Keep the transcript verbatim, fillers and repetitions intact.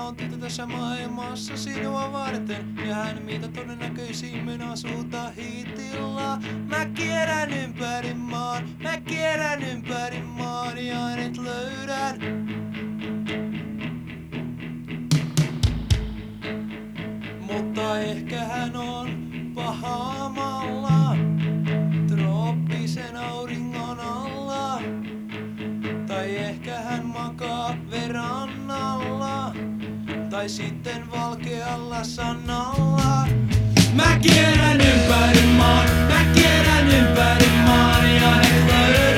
on tyttö tässä maailmassa sinua varten. Ja hän mitä todennäköisimmin asuu Tahitilla. Mä kierrän ympäri maan, mä kierrän ympäri maan ja hänet löydän. Mutta ehkä hän on pahamalla trooppisen auringon alla. Tai ehkä hän makaa verannalla. Tai sitten valkealla sanalla. Mä kierrän ympäri maan, mä kierrän ympäri maan ja et löydä.